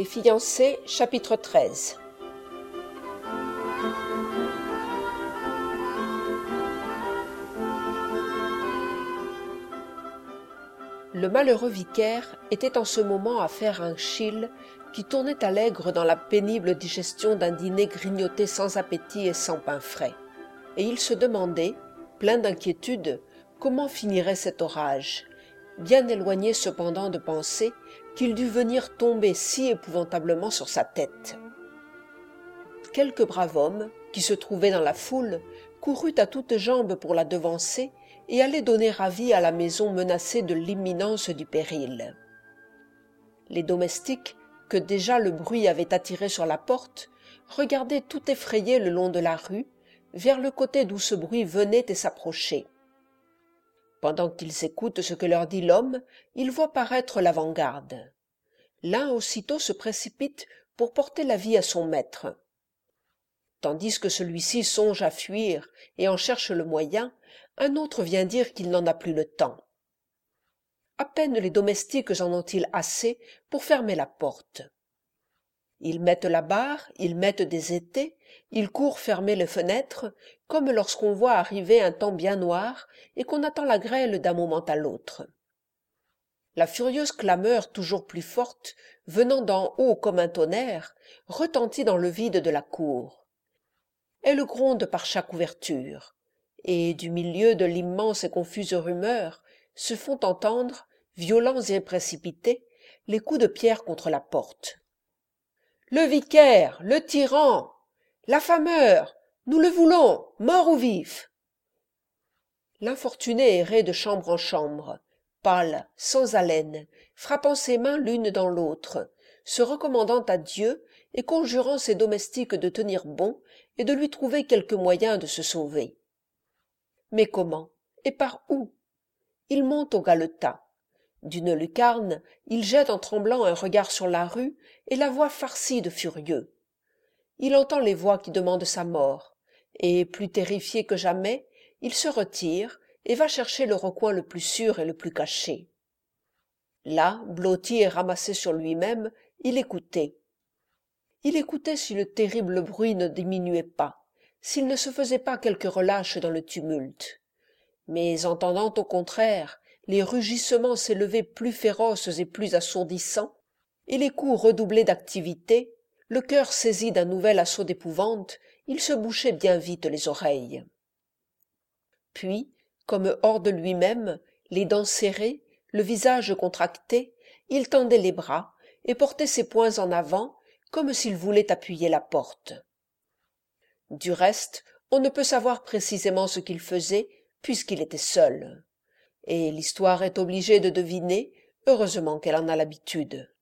fiancés, chapitre 13. Le malheureux vicaire était en ce moment à faire un chil qui tournait à l'aigre dans la pénible digestion d'un dîner grignoté sans appétit et sans pain frais. Et il se demandait, plein d'inquiétude, comment finirait cet orage, bien éloigné cependant de penser qu'il dût venir tomber si épouvantablement sur sa tête. Quelque brave homme, qui se trouvait dans la foule, courut à toutes jambes pour la devancer et allait donner avis à la maison menacée de l'imminence du péril. Les domestiques, que déjà le bruit avait attirés sur la porte, regardaient tout effrayés le long de la rue, vers le côté d'où ce bruit venait et s'approchait. Pendant qu'ils écoutent ce que leur dit l'homme, ils voient paraître l'avant-garde. L'un aussitôt se précipite pour porter l'avis à son maître. Tandis que celui-ci songe à fuir et en cherche le moyen, un autre vient dire qu'il n'en a plus le temps. À peine les domestiques en ont-ils assez pour fermer la porte. Ils mettent la barre, ils mettent des étais, ils courent fermer les fenêtres, comme lorsqu'on voit arriver un temps bien noir et qu'on attend la grêle d'un moment à l'autre. La furieuse clameur toujours plus forte, venant d'en haut comme un tonnerre, retentit dans le vide de la cour. Elle gronde par chaque ouverture, et du milieu de l'immense et confuse rumeur se font entendre, violents et précipités, les coups de pierre contre la porte. « Le vicaire, le tyran, l'affameur, nous le voulons, mort ou vif !» L'infortuné errait de chambre en chambre, pâle, sans haleine, frappant ses mains l'une dans l'autre, se recommandant à Dieu et conjurant ses domestiques de tenir bon et de lui trouver quelque moyen de se sauver. Mais comment et par où? Il monte au galetas. D'une lucarne, il jette en tremblant un regard sur la rue et la voit farcie de furieux. Il entend les voix qui demandent sa mort, et, plus terrifié que jamais, il se retire et va chercher le recoin le plus sûr et le plus caché. Là, blotti et ramassé sur lui-même, il écoutait. Il écoutait si le terrible bruit ne diminuait pas, s'il ne se faisait pas quelque relâche dans le tumulte. Mais entendant au contraire les rugissements s'élever plus féroces et plus assourdissants, et les coups redoublés d'activité, le cœur saisi d'un nouvel assaut d'épouvante, il se bouchait bien vite les oreilles. Puis, comme hors de lui-même, les dents serrées, le visage contracté, il tendait les bras et portait ses poings en avant, comme s'il voulait appuyer la porte. Du reste, on ne peut savoir précisément ce qu'il faisait, puisqu'il était seul. Et l'histoire est obligée de deviner, heureusement qu'elle en a l'habitude.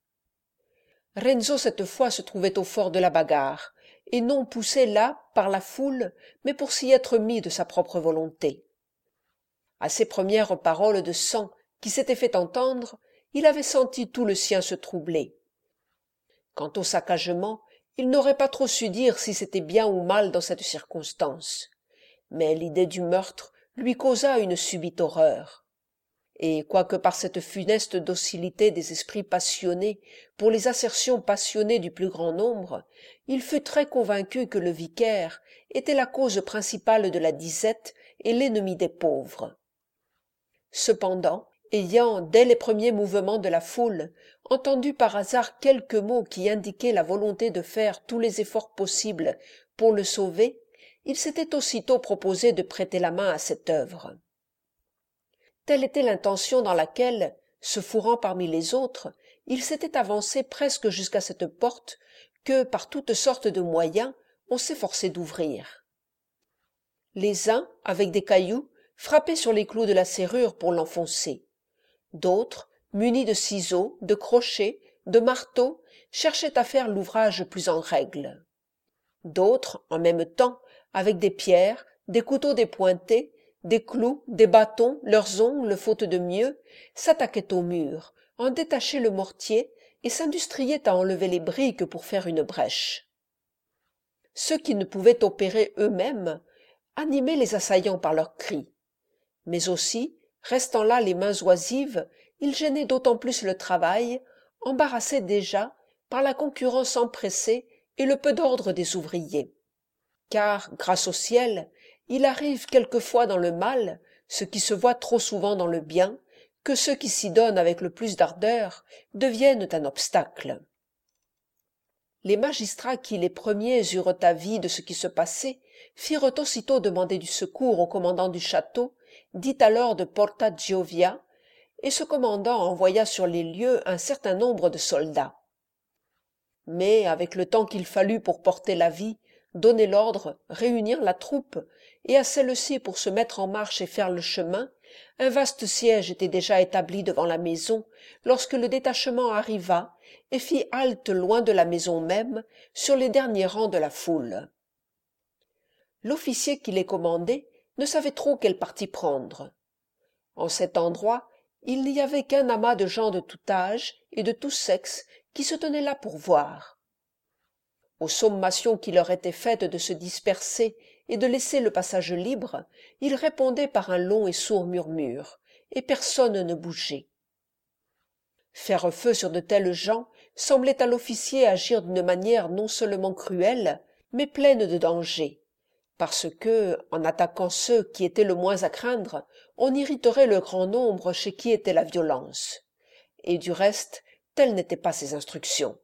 Renzo cette fois se trouvait au fort de la bagarre, et non poussé là par la foule, mais pour s'y être mis de sa propre volonté. À ses premières paroles de sang qui s'étaient fait entendre, il avait senti tout le sien se troubler. Quant au saccagement, il n'aurait pas trop su dire si c'était bien ou mal dans cette circonstance, mais l'idée du meurtre lui causa une subite horreur. Et quoique par cette funeste docilité des esprits passionnés pour les assertions passionnées du plus grand nombre, il fut très convaincu que le vicaire était la cause principale de la disette et l'ennemi des pauvres. Cependant, ayant, dès les premiers mouvements de la foule, entendu par hasard quelques mots qui indiquaient la volonté de faire tous les efforts possibles pour le sauver, il s'était aussitôt proposé de prêter la main à cette œuvre. Telle était l'intention dans laquelle, se fourrant parmi les autres, il s'était avancé presque jusqu'à cette porte que, par toutes sortes de moyens, on s'efforçait d'ouvrir. Les uns, avec des cailloux, frappaient sur les clous de la serrure pour l'enfoncer. D'autres, munis de ciseaux, de crochets, de marteaux, cherchaient à faire l'ouvrage plus en règle. D'autres, en même temps, avec des pierres, des couteaux dépointés, des clous, des bâtons, leurs ongles, faute de mieux, s'attaquaient au mur, en détachaient le mortier et s'industriaient à enlever les briques pour faire une brèche. Ceux qui ne pouvaient opérer eux-mêmes animaient les assaillants par leurs cris. Mais aussi, restant là les mains oisives, ils gênaient d'autant plus le travail, embarrassaient déjà, par la concurrence empressée et le peu d'ordre des ouvriers. Car, grâce au ciel, il arrive quelquefois dans le mal, ce qui se voit trop souvent dans le bien, que ceux qui s'y donnent avec le plus d'ardeur deviennent un obstacle. Les magistrats qui les premiers eurent avis de ce qui se passait firent aussitôt demander du secours au commandant du château, dit alors de Porta Giovia, et ce commandant envoya sur les lieux un certain nombre de soldats. Mais, avec le temps qu'il fallut pour porter l'avis, donner l'ordre, réunir la troupe, et à celle-ci pour se mettre en marche et faire le chemin, un vaste siège était déjà établi devant la maison, lorsque le détachement arriva et fit halte loin de la maison même, sur les derniers rangs de la foule. L'officier qui les commandait ne savait trop quel parti prendre. En cet endroit, il n'y avait qu'un amas de gens de tout âge et de tout sexe qui se tenaient là pour voir. Aux sommations qui leur étaient faites de se disperser et de laisser le passage libre, ils répondaient par un long et sourd murmure, et personne ne bougeait. Faire feu sur de tels gens semblait à l'officier agir d'une manière non seulement cruelle, mais pleine de danger, parce que, en attaquant ceux qui étaient le moins à craindre, on irriterait le grand nombre chez qui était la violence. Et du reste, telles n'étaient pas ses instructions.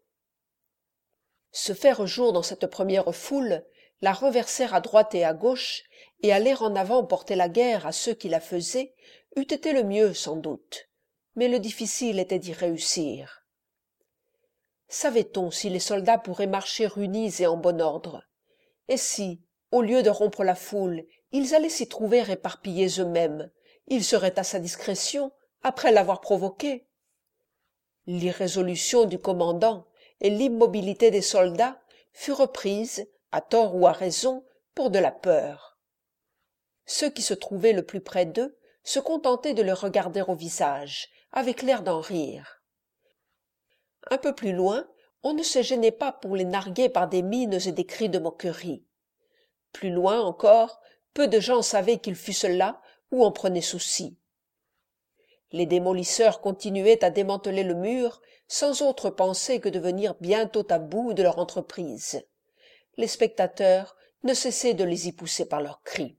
Se faire jour dans cette première foule, la reverser à droite et à gauche, et aller en avant porter la guerre à ceux qui la faisaient, eût été le mieux sans doute, mais le difficile était d'y réussir. Savait-on si les soldats pourraient marcher unis et en bon ordre? Et si, au lieu de rompre la foule, ils allaient s'y trouver éparpillés eux-mêmes, ils seraient à sa discrétion, après l'avoir provoquée? L'irrésolution du commandant et l'immobilité des soldats furent prises, à tort ou à raison, pour de la peur. Ceux qui se trouvaient le plus près d'eux se contentaient de les regarder au visage, avec l'air d'en rire. Un peu plus loin, on ne se gênait pas pour les narguer par des mines et des cris de moquerie. Plus loin encore, peu de gens savaient qu'ils fussent là ou en prenaient souci. Les démolisseurs continuaient à démanteler le mur, sans autre pensée que de venir bientôt à bout de leur entreprise. Les spectateurs ne cessaient de les y pousser par leurs cris.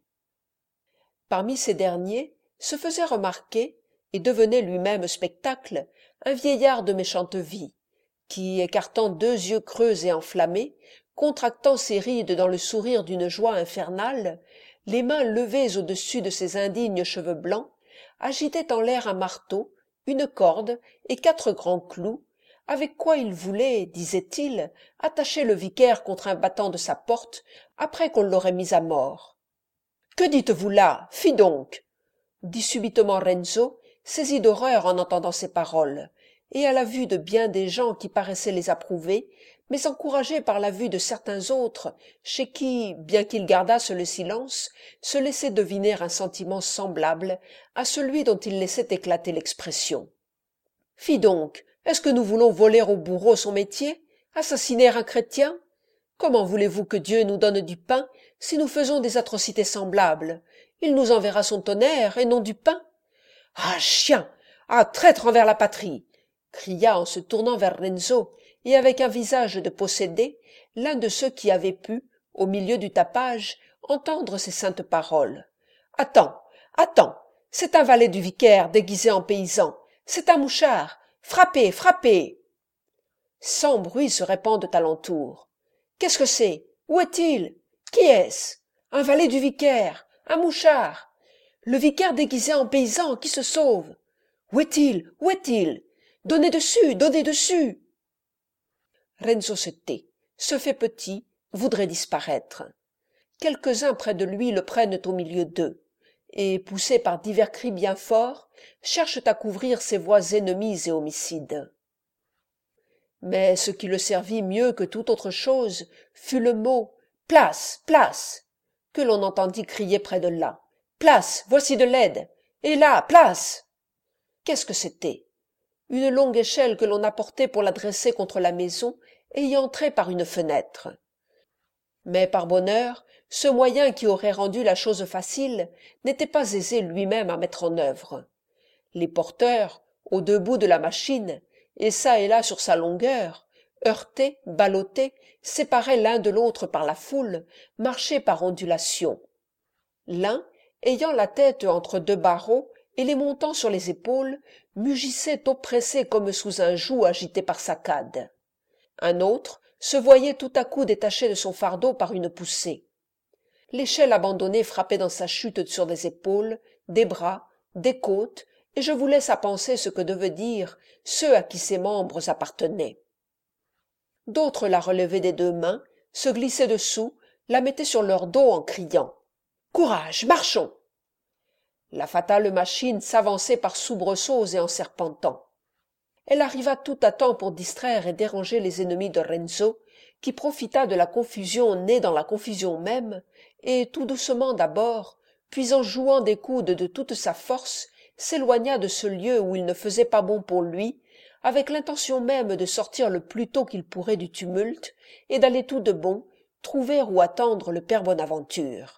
Parmi ces derniers se faisait remarquer, et devenait lui-même spectacle, un vieillard de méchante vie, qui, écartant deux yeux creux et enflammés, contractant ses rides dans le sourire d'une joie infernale, les mains levées au-dessus de ses indignes cheveux blancs, agitait en l'air un marteau, une corde et 4 grands clous, avec quoi il voulait, disait-il, attacher le vicaire contre un battant de sa porte, après qu'on l'aurait mis à mort. « Que dites-vous là? Fi donc !» dit subitement Renzo, saisi d'horreur en entendant ces paroles, et à la vue de bien des gens qui paraissaient les approuver, mais encouragé par la vue de certains autres, chez qui, bien qu'ils gardassent le silence, se laissait deviner un sentiment semblable à celui dont il laissait éclater l'expression. « Fi donc, est-ce que nous voulons voler au bourreau son métier? Assassiner un chrétien? Comment voulez-vous que Dieu nous donne du pain si nous faisons des atrocités semblables? Il nous enverra son tonnerre et non du pain. Ah, chien! Ah, traître envers la patrie! Cria en se tournant vers Renzo, et avec un visage de possédé, l'un de ceux qui avaient pu, au milieu du tapage, entendre ces saintes paroles. « Attends, attends, c'est un valet du vicaire déguisé en paysan, c'est un mouchard, frappez, frappez !» 100 bruits se répandent alentour. « Qu'est-ce que c'est? Où est-il? Qui est-ce? Un valet du vicaire, un mouchard! Le vicaire déguisé en paysan qui se sauve! Où est-il? Où est-il? Donnez dessus, donnez dessus !» Renzo se tait, se fait petit, voudrait disparaître. Quelques-uns près de lui le prennent au milieu d'eux, et, poussés par divers cris bien forts, cherchent à couvrir ses voix ennemies et homicides. Mais ce qui le servit mieux que toute autre chose fut le mot « Place, place !» que l'on entendit crier près de là. « Place, voici de l'aide! Et là, place !» Qu'est-ce que c'était? Une longue échelle que l'on apportait pour la dresser contre la maison et y entrer par une fenêtre. Mais par bonheur, ce moyen qui aurait rendu la chose facile n'était pas aisé lui-même à mettre en œuvre. Les porteurs, aux deux bouts de la machine, et çà et là sur sa longueur, heurtés, ballottés, séparés l'un de l'autre par la foule, marchaient par ondulations. L'un, ayant la tête entre deux barreaux et les montant sur les épaules, mugissait oppressé comme sous un joug agité par saccades. Un autre se voyait tout à coup détaché de son fardeau par une poussée. L'échelle abandonnée frappait dans sa chute sur des épaules, des bras, des côtes, et je vous laisse à penser ce que devaient dire ceux à qui ses membres appartenaient. D'autres la relevaient des deux mains, se glissaient dessous, la mettaient sur leur dos en criant « Courage, marchons !» La fatale machine s'avançait par soubresauts et en serpentant. Elle arriva tout à temps pour distraire et déranger les ennemis de Renzo, qui profita de la confusion née dans la confusion même, et tout doucement d'abord, puis en jouant des coudes de toute sa force, s'éloigna de ce lieu où il ne faisait pas bon pour lui, avec l'intention même de sortir le plus tôt qu'il pourrait du tumulte, et d'aller tout de bon trouver ou attendre le père Bonaventure.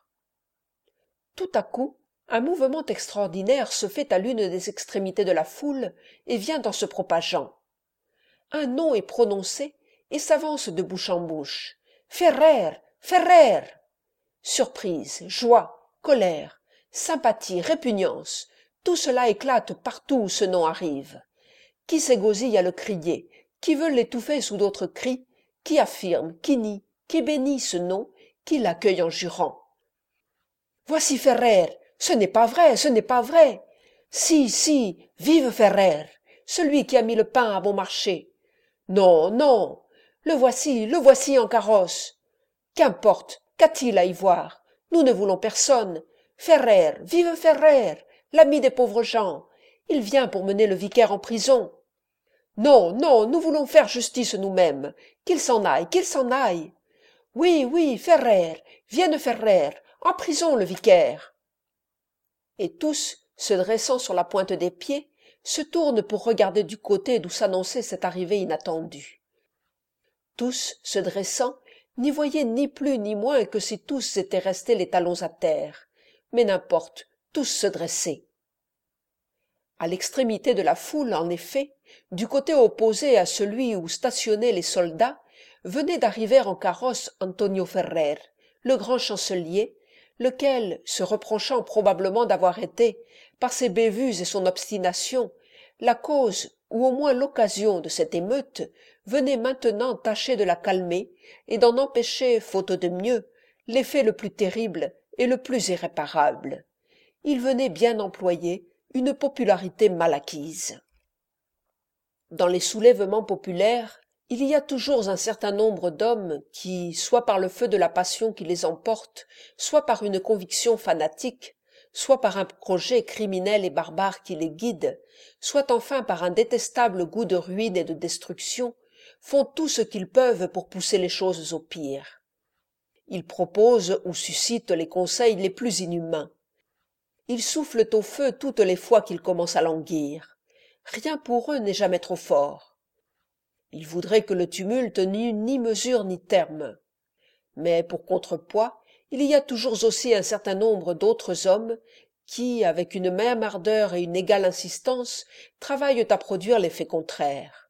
Tout à coup, un mouvement extraordinaire se fait à l'une des extrémités de la foule et vient en se propageant. Un nom est prononcé et s'avance de bouche en bouche. « Ferrer! Ferrer !» Surprise, joie, colère, sympathie, répugnance, tout cela éclate partout où ce nom arrive. Qui s'égosille à le crier, qui veut l'étouffer sous d'autres cris, qui affirme, qui nie, qui bénit ce nom, qui l'accueille en jurant. « Voici Ferrer! Ce n'est pas vrai, ce n'est pas vrai! Si, si, vive Ferrer, celui qui a mis le pain à bon marché! Non, non, le voici en carrosse! Qu'importe, qu'a-t-il à y voir? Nous ne voulons personne! Ferrer, vive Ferrer, l'ami des pauvres gens! Il vient pour mener le vicaire en prison! Non, non, nous voulons faire justice nous-mêmes! Qu'il s'en aille, qu'il s'en aille! Oui, oui, Ferrer, vienne Ferrer, en prison le vicaire! Et tous, se dressant sur la pointe des pieds, se tournent pour regarder du côté d'où s'annonçait cette arrivée inattendue. Tous, se dressant, n'y voyaient ni plus ni moins que si tous étaient restés les talons à terre, mais n'importe, tous se dressaient. À l'extrémité de la foule, en effet, du côté opposé à celui où stationnaient les soldats, venait d'arriver en carrosse Antonio Ferrer, le grand chancelier, lequel, se reprochant probablement d'avoir été, par ses bévues et son obstination, la cause ou au moins l'occasion de cette émeute, venait maintenant tâcher de la calmer et d'en empêcher, faute de mieux, l'effet le plus terrible et le plus irréparable. Il venait bien employer une popularité mal acquise. Dans les soulèvements populaires, il y a toujours un certain nombre d'hommes qui, soit par le feu de la passion qui les emporte, soit par une conviction fanatique, soit par un projet criminel et barbare qui les guide, soit enfin par un détestable goût de ruine et de destruction, font tout ce qu'ils peuvent pour pousser les choses au pire. Ils proposent ou suscitent les conseils les plus inhumains. Ils soufflent au feu toutes les fois qu'ils commencent à languir. Rien pour eux n'est jamais trop fort. Ils voudraient que le tumulte n'eût ni mesure ni terme. Mais pour contrepoids, il y a toujours aussi un certain nombre d'autres hommes qui, avec une même ardeur et une égale insistance, travaillent à produire l'effet contraire.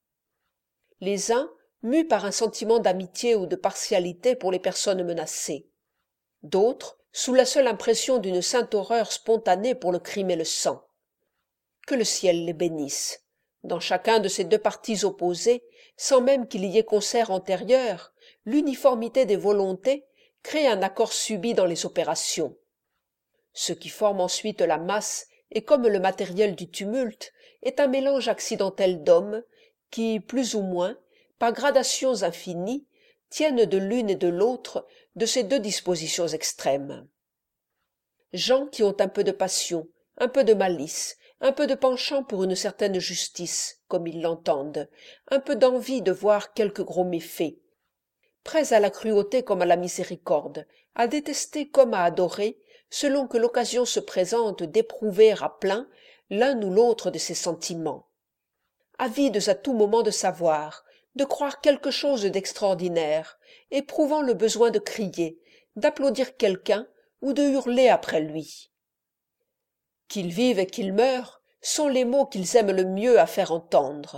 Les uns, mus par un sentiment d'amitié ou de partialité pour les personnes menacées. D'autres, sous la seule impression d'une sainte horreur spontanée pour le crime et le sang. Que le ciel les bénisse. Dans chacun de ces deux partis opposés, sans même qu'il y ait concert antérieur, l'uniformité des volontés crée un accord subit dans les opérations. Ce qui forme ensuite la masse et comme le matériel du tumulte est un mélange accidentel d'hommes qui, plus ou moins, par gradations infinies, tiennent de l'une et de l'autre de ces deux dispositions extrêmes. Gens qui ont un peu de passion, un peu de malice, un peu de penchant pour une certaine justice, comme ils l'entendent, un peu d'envie de voir quelque gros méfait, prêts à la cruauté comme à la miséricorde, à détester comme à adorer, selon que l'occasion se présente d'éprouver à plein l'un ou l'autre de ces sentiments. Avides à tout moment de savoir, de croire quelque chose d'extraordinaire, éprouvant le besoin de crier, d'applaudir quelqu'un ou de hurler après lui. Qu'il vive et qu'il meure sont les mots qu'ils aiment le mieux à faire entendre,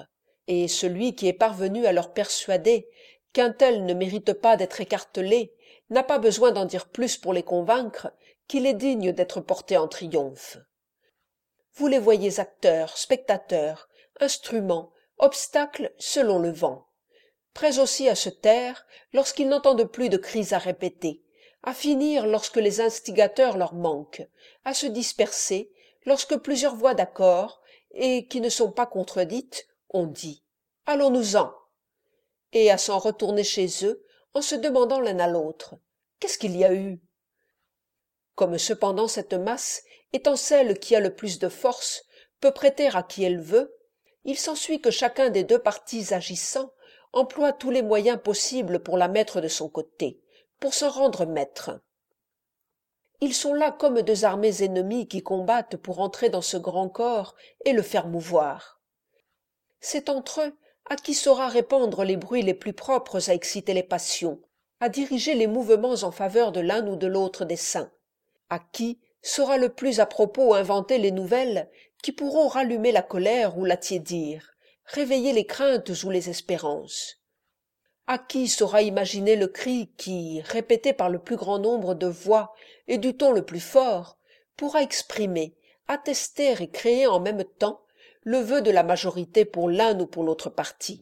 et celui qui est parvenu à leur persuader qu'un tel ne mérite pas d'être écartelé n'a pas besoin d'en dire plus pour les convaincre qu'il est digne d'être porté en triomphe. Vous les voyez acteurs, spectateurs, instruments, obstacles selon le vent, prêts aussi à se taire lorsqu'ils n'entendent plus de cris à répéter, à finir lorsque les instigateurs leur manquent, à se disperser lorsque plusieurs voix d'accord, et qui ne sont pas contredites, ont dit « Allons-nous-en » et à s'en retourner chez eux en se demandant l'un à l'autre « Qu'est-ce qu'il y a eu ?» Comme cependant cette masse, étant celle qui a le plus de force, peut prêter à qui elle veut, il s'ensuit que chacun des deux partis agissant emploie tous les moyens possibles pour la mettre de son côté, pour s'en rendre maître. Ils sont là comme deux armées ennemies qui combattent pour entrer dans ce grand corps et le faire mouvoir. C'est entre eux à qui saura répandre les bruits les plus propres à exciter les passions, à diriger les mouvements en faveur de l'un ou de l'autre des saints, à qui saura le plus à propos inventer les nouvelles qui pourront rallumer la colère ou la tiédir, réveiller les craintes ou les espérances, à qui saura imaginer le cri qui, répété par le plus grand nombre de voix et du ton le plus fort, pourra exprimer, attester et créer en même temps le vœu de la majorité pour l'un ou pour l'autre parti.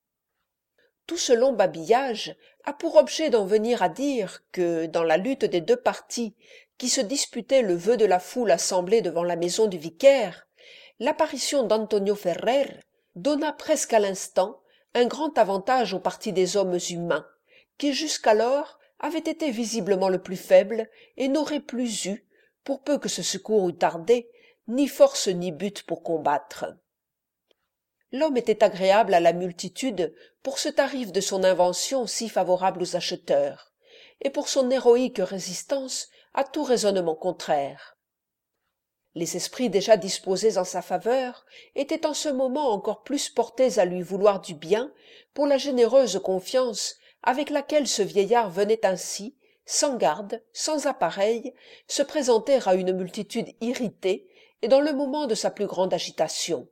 Tout ce long babillage a pour objet d'en venir à dire que, dans la lutte des deux partis qui se disputaient le vœu de la foule assemblée devant la maison du vicaire, l'apparition d'Antonio Ferrer donna presque à l'instant un grand avantage au parti des hommes humains, qui jusqu'alors avait été visiblement le plus faible et n'aurait plus eu, pour peu que ce secours eût tardé, ni force ni but pour combattre. L'homme était agréable à la multitude pour ce tarif de son invention si favorable aux acheteurs, et pour son héroïque résistance à tout raisonnement contraire. Les esprits déjà disposés en sa faveur étaient en ce moment encore plus portés à lui vouloir du bien pour la généreuse confiance avec laquelle ce vieillard venait ainsi, sans garde, sans appareil, se présenter à une multitude irritée et dans le moment de sa plus grande agitation.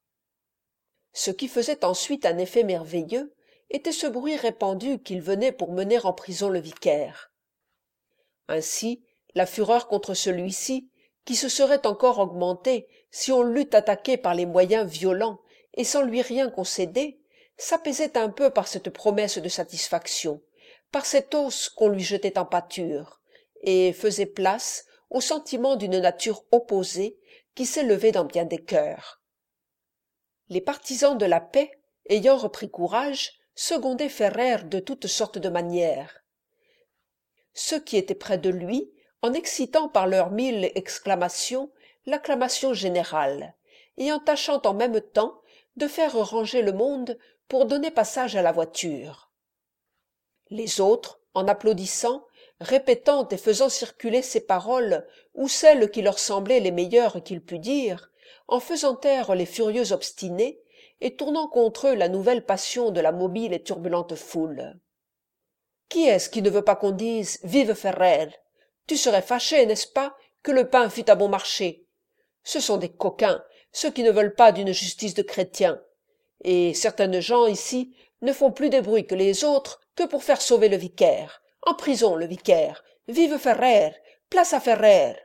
Ce qui faisait ensuite un effet merveilleux était ce bruit répandu qu'il venait pour mener en prison le vicaire. Ainsi, la fureur contre celui-ci, qui se serait encore augmentée si on l'eût attaqué par les moyens violents et sans lui rien concéder, s'apaisait un peu par cette promesse de satisfaction, par cet os qu'on lui jetait en pâture, et faisait place au sentiment d'une nature opposée qui s'élevait dans bien des cœurs. Les partisans de la paix, ayant repris courage, secondaient Ferrer de toutes sortes de manières. Ceux qui étaient près de lui, en excitant par leurs 1000 exclamations l'acclamation générale, et en tâchant en même temps de faire ranger le monde pour donner passage à la voiture. Les autres, en applaudissant, répétant et faisant circuler ces paroles ou celles qui leur semblaient les meilleures qu'il pût dire, en faisant taire les furieux obstinés et tournant contre eux la nouvelle passion de la mobile et turbulente foule. Qui est-ce qui ne veut pas qu'on dise « Vive Ferrer » ? Tu serais fâché, n'est-ce pas, que le pain fût à bon marché ? Ce sont des coquins, ceux qui ne veulent pas d'une justice de chrétiens. Et certaines gens ici ne font plus de bruit que les autres que pour faire sauver le vicaire. En prison, le vicaire. Vive Ferrer, place à Ferrer.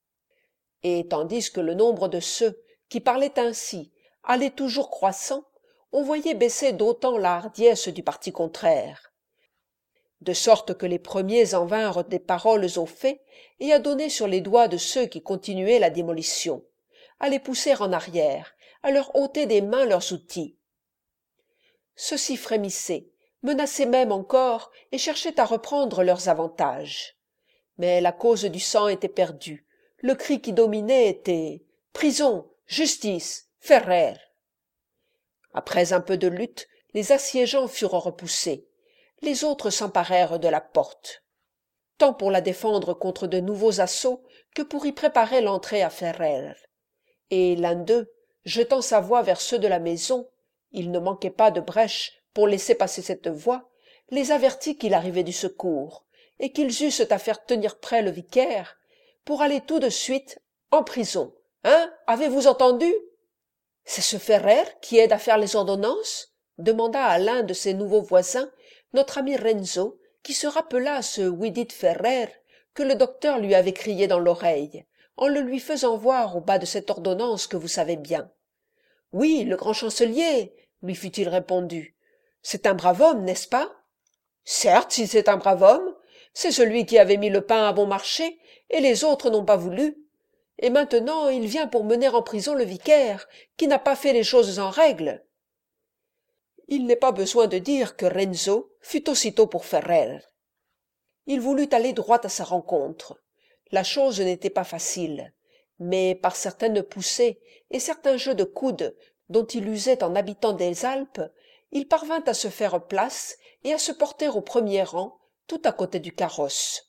Et tandis que le nombre de ceux qui parlaient ainsi allait toujours croissant, on voyait baisser d'autant la hardiesse du parti contraire. De sorte que les premiers en vinrent des paroles aux faits et à donner sur les doigts de ceux qui continuaient la démolition, à les pousser en arrière, à leur ôter des mains leurs outils. Ceux-ci frémissaient, menaçaient même encore et cherchaient à reprendre leurs avantages. Mais la cause du sang était perdue, le cri qui dominait était « Prison, justice, Ferrer !» Après un peu de lutte, les assiégeants furent repoussés. Les autres s'emparèrent de la porte, tant pour la défendre contre de nouveaux assauts que pour y préparer l'entrée à Ferrer. Et l'un d'eux, jetant sa voix vers ceux de la maison, il ne manquait pas de brèche pour laisser passer cette voix, les avertit qu'il arrivait du secours, et qu'ils eussent à faire tenir prêt le vicaire, pour aller tout de suite en prison. Hein, avez-vous entendu ? C'est ce Ferrer qui aide à faire les ordonnances? Demanda à l'un de ses nouveaux voisins notre ami Renzo, qui se rappela ce Vidit Ferrer que le docteur lui avait crié dans l'oreille, en le lui faisant voir au bas de cette ordonnance que vous savez bien. Oui, le grand chancelier, lui fut-il répondu. C'est un brave homme, n'est-ce pas? Certes, si c'est un brave homme, c'est celui qui avait mis le pain à bon marché, et les autres n'ont pas voulu. Et maintenant il vient pour mener en prison le vicaire, qui n'a pas fait les choses en règle. Il n'est pas besoin de dire que Renzo fut aussitôt pour Ferrer. Il voulut aller droit à sa rencontre. La chose n'était pas facile, mais par certaines poussées et certains jeux de coude dont il usait en habitant des Alpes, il parvint à se faire place et à se porter au premier rang, tout à côté du carrosse.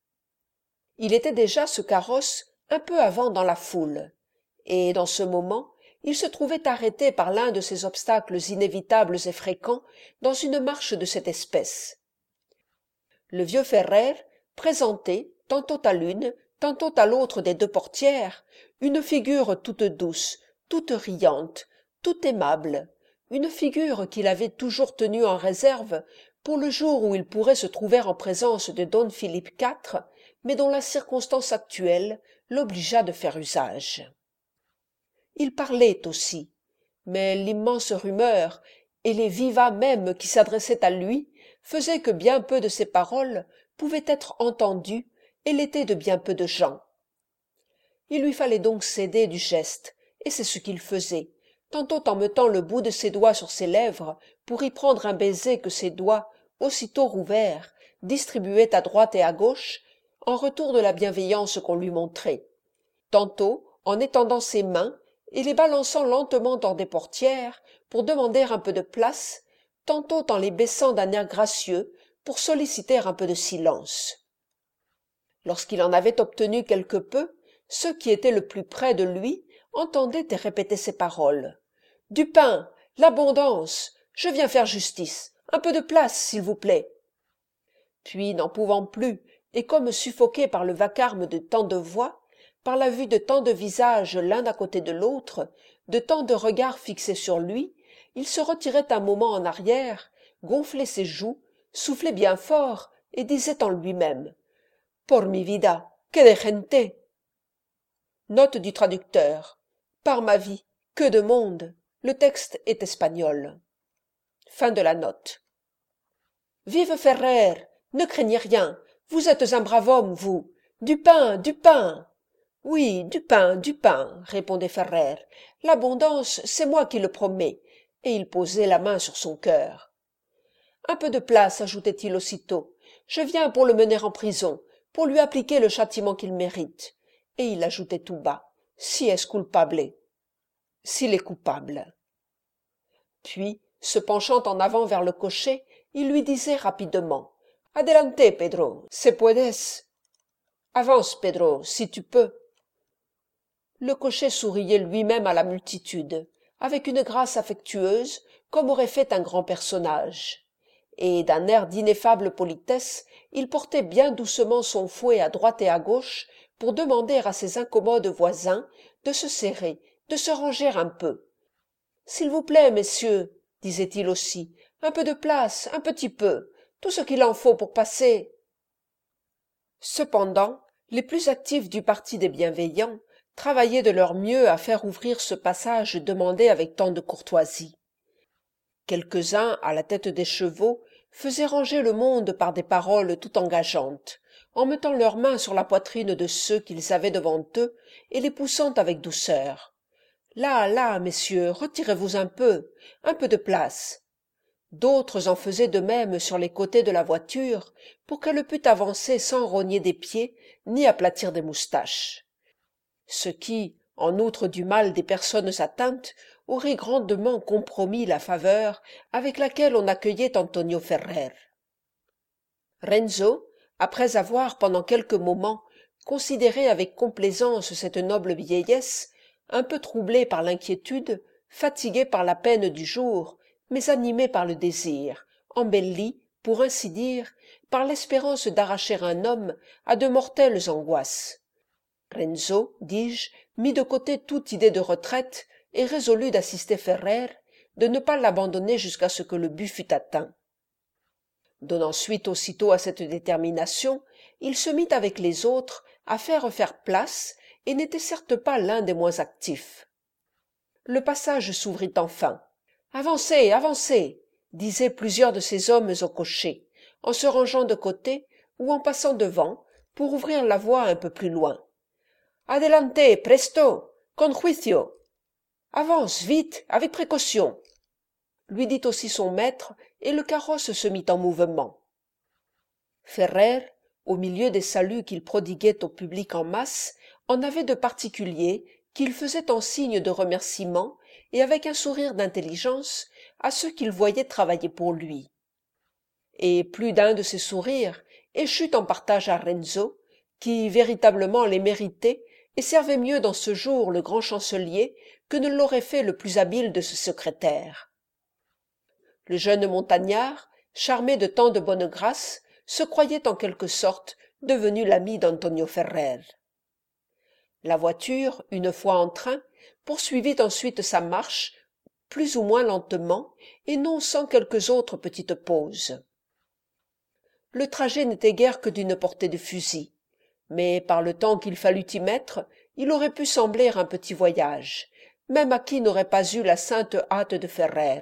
Il était déjà, ce carrosse, un peu avant dans la foule, et dans ce moment il se trouvait arrêté par l'un de ces obstacles inévitables et fréquents dans une marche de cette espèce. Le vieux Ferrer présentait, tantôt à l'une, tantôt à l'autre des deux portières, une figure toute douce, toute riante, toute aimable, une figure qu'il avait toujours tenue en réserve pour le jour où il pourrait se trouver en présence de don Philippe IV, mais dont la circonstance actuelle l'obligea de faire usage. Il parlait aussi, mais l'immense rumeur et les vivats même qui s'adressaient à lui faisaient que bien peu de ses paroles pouvaient être entendues et l'étaient de bien peu de gens. Il lui fallait donc céder du geste, et c'est ce qu'il faisait, tantôt en mettant le bout de ses doigts sur ses lèvres pour y prendre un baiser que ses doigts, aussitôt rouverts, distribuaient à droite et à gauche, en retour de la bienveillance qu'on lui montrait, tantôt en étendant ses mains et les balançant lentement hors des portières pour demander un peu de place, tantôt en les baissant d'un air gracieux pour solliciter un peu de silence. Lorsqu'il en avait obtenu quelque peu, ceux qui étaient le plus près de lui entendaient et répétaient ces paroles. « Du pain, l'abondance, je viens faire justice, un peu de place, s'il vous plaît. » Puis, n'en pouvant plus, et comme suffoqué par le vacarme de tant de voix, par la vue de tant de visages l'un à côté de l'autre, de tant de regards fixés sur lui, il se retirait un moment en arrière, gonflait ses joues, soufflait bien fort, et disait en lui-même « Por mi vida, que de gente !» Note du traducteur. Par ma vie, que de monde! Le texte est espagnol. Fin de la note. Vive Ferrer! Ne craignez rien! Vous êtes un brave homme, vous! Du pain, du pain! Oui, du pain, répondait Ferrer. L'abondance, c'est moi qui le promets. Et il posait la main sur son cœur. Un peu de place, ajoutait-il aussitôt. Je viens pour le mener en prison, pour lui appliquer le châtiment qu'il mérite. Et il ajoutait tout bas. Si es culpable. S'il est coupable. Puis, se penchant en avant vers le cocher, il lui disait rapidement. Adelante, Pedro, se puedes. Avance, Pedro, si tu peux. Le cocher souriait lui-même à la multitude, avec une grâce affectueuse, comme aurait fait un grand personnage. Et d'un air d'ineffable politesse, il portait bien doucement son fouet à droite et à gauche pour demander à ses incommodes voisins de se serrer, de se ranger un peu. « S'il vous plaît, messieurs, disait-il aussi, un peu de place, un petit peu, tout ce qu'il en faut pour passer. » Cependant, les plus actifs du parti des bienveillants travaillaient de leur mieux à faire ouvrir ce passage demandé avec tant de courtoisie. Quelques-uns, à la tête des chevaux, faisaient ranger le monde par des paroles tout engageantes, en mettant leurs mains sur la poitrine de ceux qu'ils avaient devant eux et les poussant avec douceur. « Là, là, messieurs, retirez-vous un peu de place. » D'autres en faisaient de même sur les côtés de la voiture pour qu'elle pût avancer sans rogner des pieds ni aplatir des moustaches. Ce qui, en outre du mal des personnes atteintes, aurait grandement compromis la faveur avec laquelle on accueillait Antonio Ferrer. Renzo, après avoir pendant quelques moments considéré avec complaisance cette noble vieillesse, un peu troublé par l'inquiétude, fatigué par la peine du jour, mais animé par le désir, embelli, pour ainsi dire, par l'espérance d'arracher un homme à de mortelles angoisses. Renzo, dis-je, mit de côté toute idée de retraite et résolut d'assister Ferrer, de ne pas l'abandonner jusqu'à ce que le but fût atteint. Donnant suite aussitôt à cette détermination, il se mit avec les autres à faire place et n'était certes pas l'un des moins actifs. Le passage s'ouvrit enfin. « Avancez, avancez !» disaient plusieurs de ces hommes au cocher, en se rangeant de côté ou en passant devant pour ouvrir la voie un peu plus loin. « Adelante, presto, con juicio !»« Avance, vite, avec précaution !» lui dit aussi son maître, et le carrosse se mit en mouvement. Ferrer, au milieu des saluts qu'il prodiguait au public en masse, en avait de particuliers qu'il faisait en signe de remerciement et avec un sourire d'intelligence à ceux qu'il voyait travailler pour lui. Et plus d'un de ces sourires échut en partage à Renzo, qui véritablement les méritait et servait mieux dans ce jour le grand chancelier que ne l'aurait fait le plus habile de ses secrétaires. Le jeune montagnard, charmé de tant de bonne grâce, se croyait en quelque sorte devenu l'ami d'Antonio Ferrer. La voiture, une fois en train, poursuivit ensuite sa marche, plus ou moins lentement, et non sans quelques autres petites pauses. Le trajet n'était guère que d'une portée de fusil, mais par le temps qu'il fallut y mettre, il aurait pu sembler un petit voyage, même à qui n'aurait pas eu la sainte hâte de Ferrer.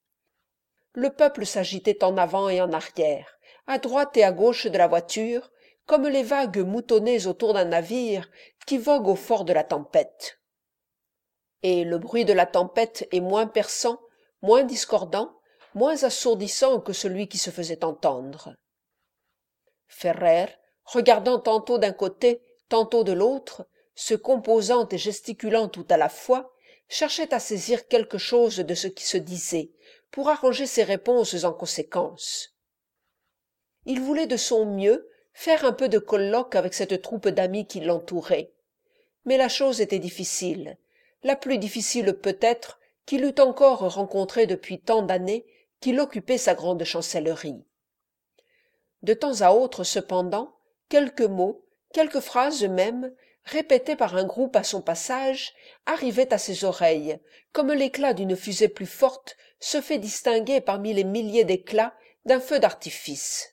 Le peuple s'agitait en avant et en arrière, à droite et à gauche de la voiture, comme les vagues moutonnées autour d'un navire qui vogue au fort de la tempête. Et le bruit de la tempête est moins perçant, moins discordant, moins assourdissant que celui qui se faisait entendre. Ferrer, regardant tantôt d'un côté, tantôt de l'autre, se composant et gesticulant tout à la fois, cherchait à saisir quelque chose de ce qui se disait, pour arranger ses réponses en conséquence. Il voulait de son mieux faire un peu de colloque avec cette troupe d'amis qui l'entourait. Mais la chose était difficile, la plus difficile peut-être qu'il eût encore rencontrée depuis tant d'années qu'il occupait sa grande chancellerie. De temps à autre, cependant, quelques mots, quelques phrases même, répétés par un groupe à son passage, arrivaient à ses oreilles, comme l'éclat d'une fusée plus forte se fait distinguer parmi les milliers d'éclats d'un feu d'artifice.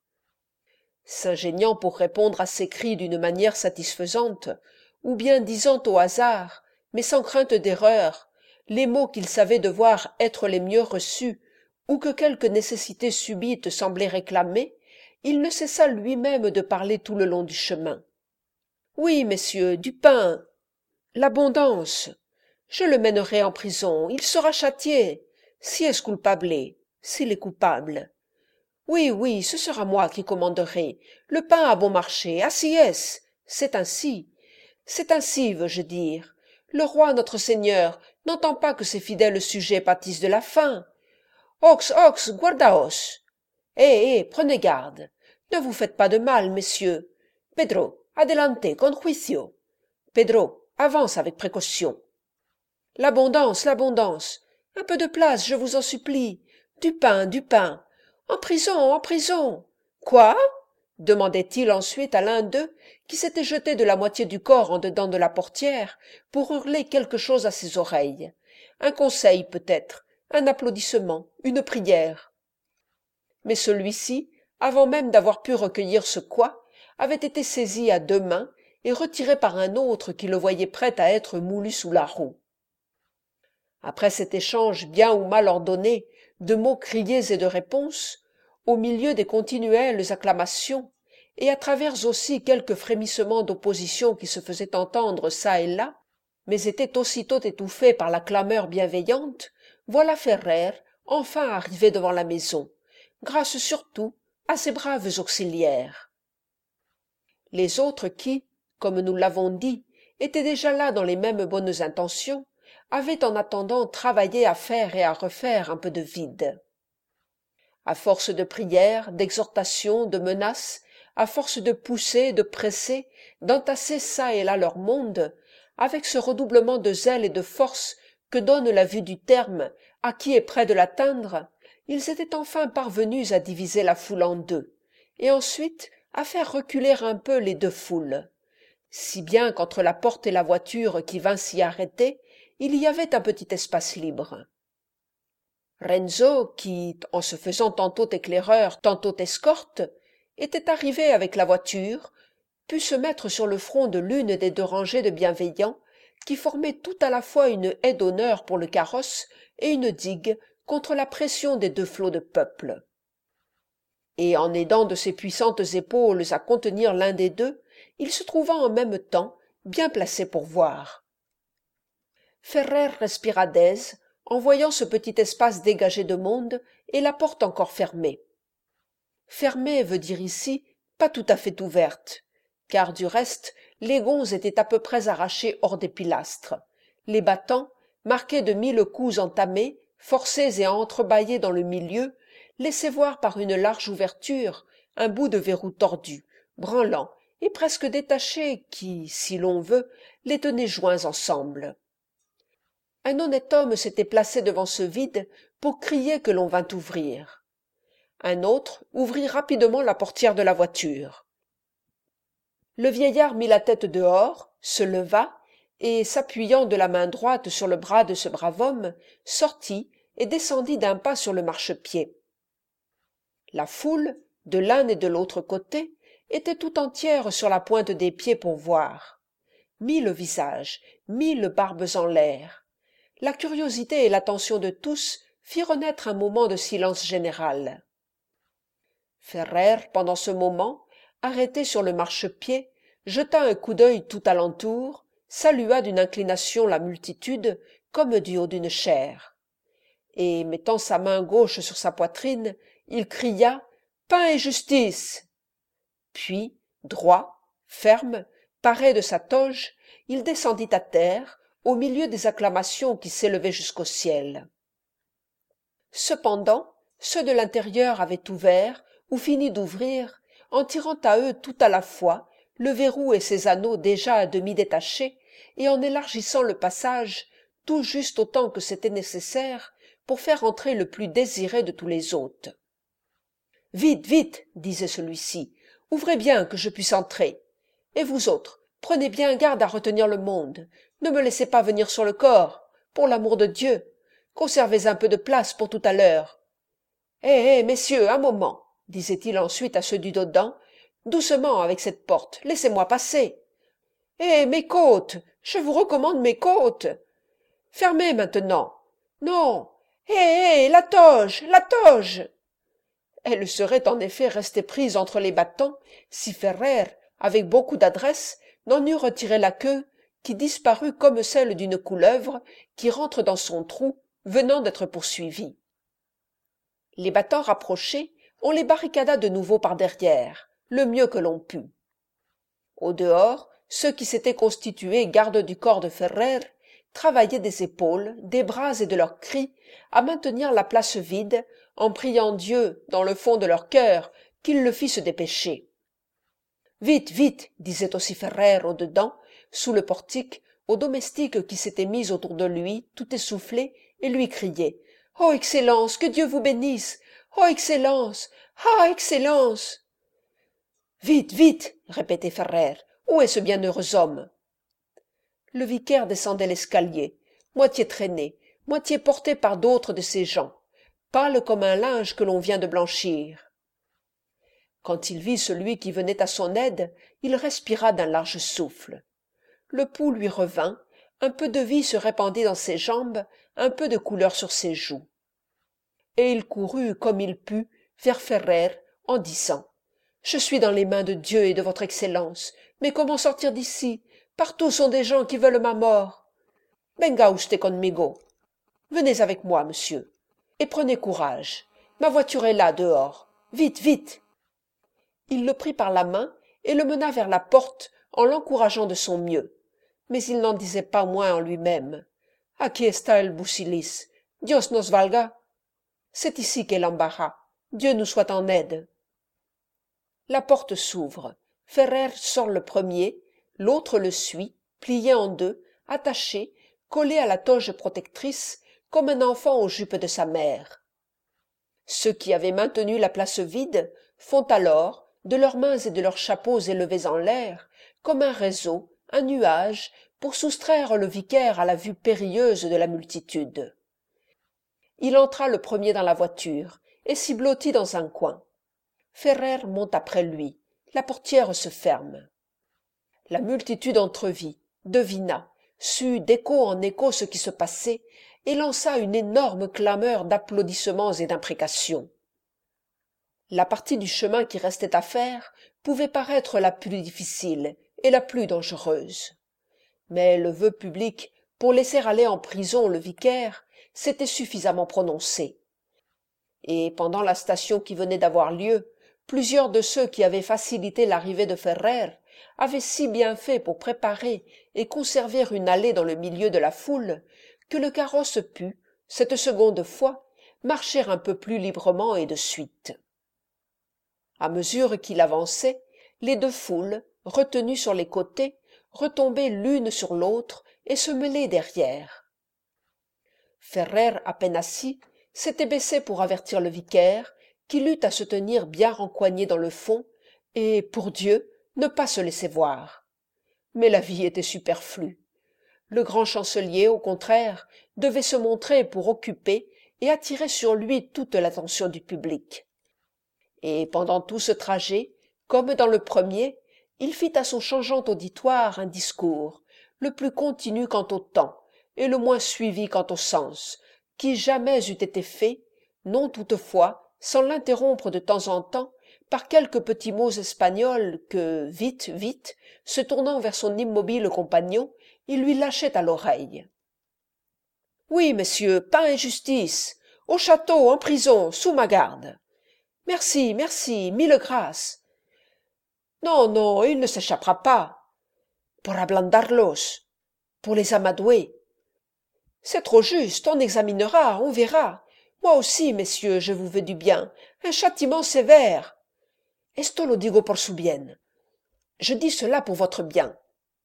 S'ingéniant pour répondre à ces cris d'une manière satisfaisante, ou bien disant au hasard, mais sans crainte d'erreur, les mots qu'il savait devoir être les mieux reçus, ou que quelque nécessité subite semblait réclamer, il ne cessa lui-même de parler tout le long du chemin. « Oui, messieurs, du pain. L'abondance. Je le mènerai en prison, il sera châtié. Si es culpable, s'il est coupable. Oui, oui, ce sera moi qui commanderai. Le pain à bon marché, assis est. C'est ainsi. C'est ainsi, veux-je dire. Le roi notre Seigneur n'entend pas que ses fidèles sujets pâtissent de la faim. Ox, ox, guardaos. Prenez garde. Ne vous faites pas de mal, messieurs. Pedro, adelante, con juicio. Pedro, avance avec précaution. L'abondance, l'abondance. Un peu de place, je vous en supplie. Du pain, du pain. En prison, en prison. Quoi? Demandait-il ensuite à l'un d'eux, qui s'était jeté de la moitié du corps en dedans de la portière, pour hurler quelque chose à ses oreilles. Un conseil, peut-être, un applaudissement, une prière. Mais celui-ci, avant même d'avoir pu recueillir ce quoi, avait été saisi à deux mains et retiré par un autre qui le voyait prêt à être moulu sous la roue. Après cet échange bien ou mal ordonné de mots criés et de réponses, au milieu des continuelles acclamations, et à travers aussi quelques frémissements d'opposition qui se faisaient entendre çà et là, mais étaient aussitôt étouffés par la clameur bienveillante, voilà Ferrer enfin arrivé devant la maison, grâce surtout à ses braves auxiliaires. Les autres qui, comme nous l'avons dit, étaient déjà là dans les mêmes bonnes intentions, avaient en attendant travaillé à faire et à refaire un peu de vide. À force de prières, d'exhortations, de menaces, à force de pousser, de presser, d'entasser çà et là leur monde, avec ce redoublement de zèle et de force que donne la vue du terme à qui est près de l'atteindre, ils étaient enfin parvenus à diviser la foule en deux, et ensuite à faire reculer un peu les deux foules, si bien qu'entre la porte et la voiture qui vint s'y arrêter, il y avait un petit espace libre. Renzo, qui, en se faisant tantôt éclaireur, tantôt escorte, était arrivé avec la voiture, put se mettre sur le front de l'une des deux rangées de bienveillants, qui formaient tout à la fois une haie d'honneur pour le carrosse et une digue contre la pression des deux flots de peuple. Et en aidant de ses puissantes épaules à contenir l'un des deux, il se trouva en même temps bien placé pour voir. Ferrer respira d'aise en voyant ce petit espace dégagé de monde et la porte encore fermée. Fermée veut dire ici pas tout à fait ouverte, car du reste les gonds étaient à peu près arrachés hors des pilastres, les battants, marqués de 1000 coups entamés, forcés et entrebâillés dans le milieu, laissaient voir par une large ouverture un bout de verrou tordu, branlant et presque détaché qui, si l'on veut, les tenait joints ensemble. Un honnête homme s'était placé devant ce vide pour crier que l'on vint ouvrir. Un autre ouvrit rapidement la portière de la voiture. Le vieillard mit la tête dehors, se leva, et, s'appuyant de la main droite sur le bras de ce brave homme, sortit et descendit d'un pas sur le marchepied. La foule, de l'un et de l'autre côté, était tout entière sur la pointe des pieds pour voir. 1000 visages, 1000 barbes en l'air. La curiosité et l'attention de tous firent renaître un moment de silence général. Ferrer, pendant ce moment, arrêté sur le marchepied, jeta un coup d'œil tout alentour, salua d'une inclination la multitude comme du haut d'une chaire. Et, mettant sa main gauche sur sa poitrine, il cria « Pain et justice !» Puis, droit, ferme, paré de sa toge, il descendit à terre, au milieu des acclamations qui s'élevaient jusqu'au ciel. Cependant, ceux de l'intérieur avaient ouvert, ou fini d'ouvrir, en tirant à eux tout à la fois le verrou et ses anneaux déjà à demi détachés, et en élargissant le passage tout juste autant que c'était nécessaire pour faire entrer le plus désiré de tous les hôtes. « Vite, vite !» disait celui-ci, « ouvrez bien que je puisse entrer. Et vous autres, prenez bien garde à retenir le monde. Ne me laissez pas venir sur le corps, pour l'amour de Dieu. Conservez un peu de place pour tout à l'heure. Messieurs, un moment, disait-il ensuite à ceux du dedans, doucement avec cette porte, laissez-moi passer. Mes côtes, je vous recommande mes côtes. Fermez maintenant. Non. La toge, la toge. Elle serait en effet restée prise entre les battants si Ferrer, avec beaucoup d'adresse, n'en eût retiré la queue, qui disparut comme celle d'une couleuvre qui rentre dans son trou, venant d'être poursuivie. Les battants rapprochés, on les barricada de nouveau par derrière, le mieux que l'on put. Au dehors, ceux qui s'étaient constitués gardes du corps de Ferrer travaillaient des épaules, des bras et de leurs cris à maintenir la place vide, en priant Dieu, dans le fond de leur cœur, qu'il le fît se dépêcher. Vite, vite, disait aussi Ferrer au dedans, sous le portique, aux domestiques qui s'étaient mis autour de lui, tout essoufflés, et lui criaient « Oh, Excellence, que Dieu vous bénisse! Oh, Excellence! Ah, Excellence !» Vite, vite, répétait Ferrer, où est ce bienheureux homme? Le vicaire descendait l'escalier, moitié traîné, moitié porté par d'autres de ses gens, pâle comme un linge que l'on vient de blanchir. Quand il vit celui qui venait à son aide, il respira d'un large souffle. Le pouls lui revint, un peu de vie se répandit dans ses jambes, un peu de couleur sur ses joues. Et il courut comme il put vers Ferrer en disant « Je suis dans les mains de Dieu et de votre Excellence, mais comment sortir d'ici? Partout sont des gens qui veulent ma mort. Venga usted conmigo. Venez avec moi, monsieur. Et prenez courage. Ma voiture est là, dehors. Vite, vite !» Il le prit par la main et le mena vers la porte en l'encourageant de son mieux. Mais il n'en disait pas moins en lui-même. « Aquí está el busilis. Dios nos valga. » C'est ici qu'est l'embarras. Dieu nous soit en aide. La porte s'ouvre. Ferrer sort le premier, l'autre le suit, plié en deux, attaché, collé à la toge protectrice, comme un enfant aux jupes de sa mère. Ceux qui avaient maintenu la place vide font alors, de leurs mains et de leurs chapeaux élevés en l'air, comme un réseau, un nuage, pour soustraire le vicaire à la vue périlleuse de la multitude. Il entra le premier dans la voiture et s'y blottit dans un coin. Ferrer monte après lui. La portière se ferme. La multitude entrevit, devina, sut d'écho en écho ce qui se passait et lança une énorme clameur d'applaudissements et d'imprécations. La partie du chemin qui restait à faire pouvait paraître la plus difficile et la plus dangereuse. Mais le vœu public pour laisser aller en prison le vicaire s'était suffisamment prononcé. Et pendant la station qui venait d'avoir lieu, plusieurs de ceux qui avaient facilité l'arrivée de Ferrer avaient si bien fait pour préparer et conserver une allée dans le milieu de la foule que le carrosse put, cette seconde fois, marcher un peu plus librement et de suite. À mesure qu'il avançait, les deux foules, retenues sur les côtés, retombaient l'une sur l'autre et se mêlaient derrière. Ferrer, à peine assis, s'était baissé pour avertir le vicaire, qu'il eut à se tenir bien rencoigné dans le fond, et, pour Dieu, ne pas se laisser voir. Mais la vie était superflue. Le grand chancelier, au contraire, devait se montrer pour occuper et attirer sur lui toute l'attention du public. Et pendant tout ce trajet, comme dans le premier, il fit à son changeant auditoire un discours, le plus continu quant au temps, et le moins suivi quant au sens, qui jamais eût été fait, non toutefois, sans l'interrompre de temps en temps, par quelques petits mots espagnols que, vite, vite, se tournant vers son immobile compagnon, il lui lâchait à l'oreille. « Oui, messieurs, pain et justice, au château, en prison, sous ma garde. Merci, merci, mille grâces. Non, non, il ne s'échappera pas. Pour ablandarlos, pour les amadouer. C'est trop juste, on examinera, on verra. Moi aussi, messieurs, je vous veux du bien, un châtiment sévère. Esto lo digo por su bien. Je dis cela pour votre bien.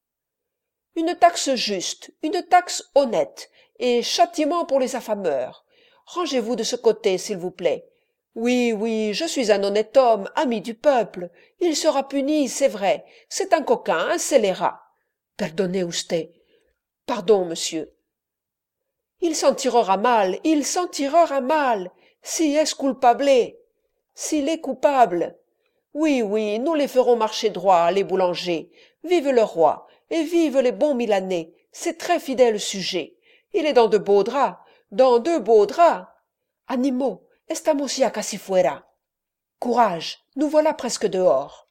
Une taxe juste, une taxe honnête, et châtiment pour les affameurs. Rangez-vous de ce côté, s'il vous plaît. Oui, oui, je suis un honnête homme, ami du peuple. Il sera puni, c'est vrai. C'est un coquin, un scélérat. Perdonnez usted. Pardon, monsieur. Il s'en tirera mal, il s'en tirera mal. Si es culpable. S'il est coupable. Oui, oui, nous les ferons marcher droit, les boulangers. Vive le roi, et vive les bons Milanais, ces très fidèles sujets. Il est dans de beaux draps, dans de beaux draps. Animaux, estamos ya casi fuera. Courage, nous voilà presque dehors.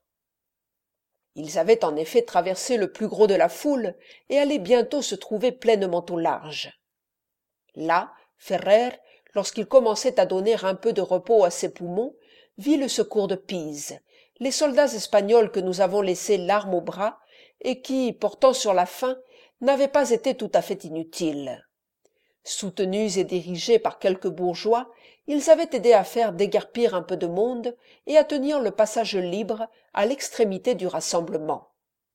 Ils avaient en effet traversé le plus gros de la foule et allaient bientôt se trouver pleinement au large. Là, Ferrer, lorsqu'il commençait à donner un peu de repos à ses poumons, vit le secours de Pise, les soldats espagnols que nous avons laissés l'arme au bras et qui, portant sur la faim, n'avaient pas été tout à fait inutiles. Soutenus et dirigés par quelques bourgeois, ils avaient aidé à faire déguerpir un peu de monde et à tenir le passage libre à l'extrémité du rassemblement.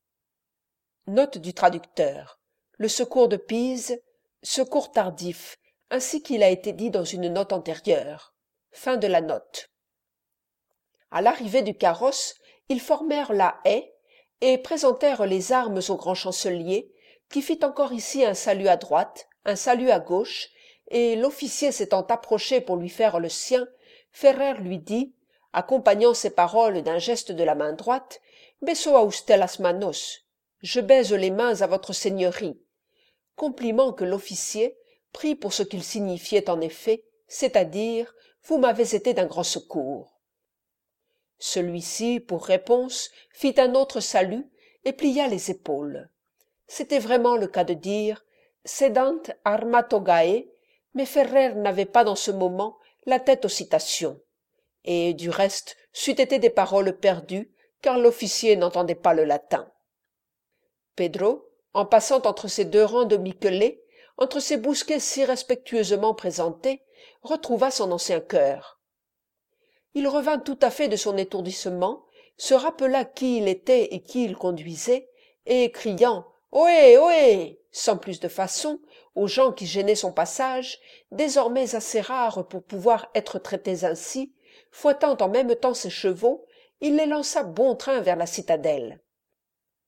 Note du traducteur. Le secours de Pise, secours tardif, ainsi qu'il a été dit dans une note antérieure. Fin de la note. À l'arrivée du carrosse, ils formèrent la haie et présentèrent les armes au grand chancelier, qui fit encore ici un salut à droite, un salut à gauche, et l'officier s'étant approché pour lui faire le sien, Ferrer lui dit, accompagnant ses paroles d'un geste de la main droite, « Beso a usted las manos. Je baise les mains à votre seigneurie. » Compliment que l'officier prit pour ce qu'il signifiait en effet, c'est-à-dire « Vous m'avez été d'un grand secours. » Celui-ci, pour réponse, fit un autre salut et plia les épaules. C'était vraiment le cas de dire « Sedant armato gae », mais Ferrer n'avait pas dans ce moment la tête aux citations. Et, du reste, c'eût été des paroles perdues, car l'officier n'entendait pas le latin. Pedro, en passant entre ces deux rangs de Miquelets, entre ces bousquets si respectueusement présentés, retrouva son ancien cœur. Il revint tout à fait de son étourdissement, se rappela qui il était et qui il conduisait, et criant « Ohé, ohé !» sans plus de façon, aux gens qui gênaient son passage, désormais assez rares pour pouvoir être traités ainsi, fouettant en même temps ses chevaux, il les lança bon train vers la citadelle.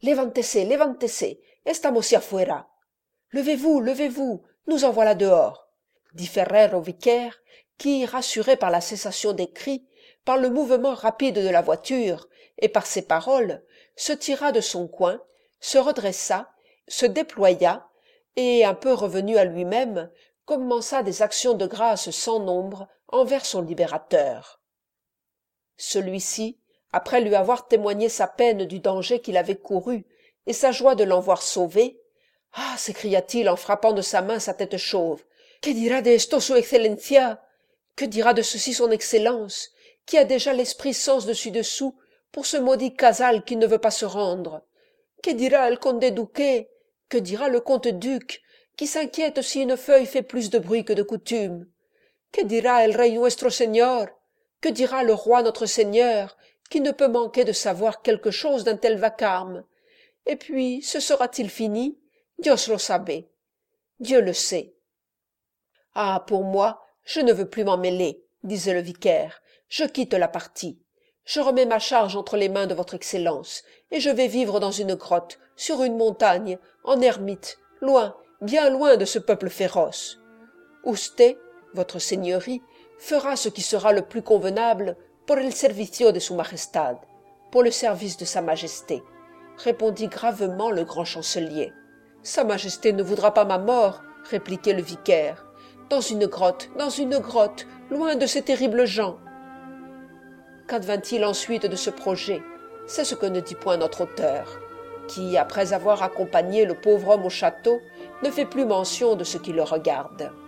Levantez-vous, levantez-vous, estamos afuera. Levez-vous, levez-vous, nous en voilà dehors, dit Ferrer au vicaire, qui, rassuré par la cessation des cris, par le mouvement rapide de la voiture et par ces paroles, se tira de son coin, se redressa, se déploya, et, un peu revenu à lui-même, commença des actions de grâce sans nombre envers son libérateur. Celui-ci, après lui avoir témoigné sa peine du danger qu'il avait couru et sa joie de l'en voir sauvé, « Ah » s'écria-t-il en frappant de sa main sa tête chauve, « que dira de esto su excelencia? Que dira de ceci son excellence, qui a déjà l'esprit sens dessus dessous pour ce maudit casal qui ne veut pas se rendre? Que dira el conde duque? Que dira le comte-duc, qui s'inquiète si une feuille fait plus de bruit que de coutume? Que dira el rey nuestro señor? Que dira le roi notre seigneur, qui ne peut manquer de savoir quelque chose d'un tel vacarme? Et puis, ce sera-t-il fini? Dios lo sabe. Dieu le sait. Ah, pour moi, je ne veux plus m'en mêler, disait le vicaire. Je quitte la partie. Je remets ma charge entre les mains de votre excellence, et je vais vivre dans une grotte, sur une montagne, en ermite, loin, bien loin de ce peuple féroce. Usted, votre seigneurie, fera ce qui sera le plus convenable pour el servicio de su majestad, pour le service de sa majesté, répondit gravement le grand chancelier. Sa majesté ne voudra pas ma mort, répliquait le vicaire. Dans une grotte, loin de ces terribles gens. Qu'advint-il ensuite de ce projet? C'est ce que ne dit point notre auteur, qui, après avoir accompagné le pauvre homme au château, ne fait plus mention de ce qui le regarde.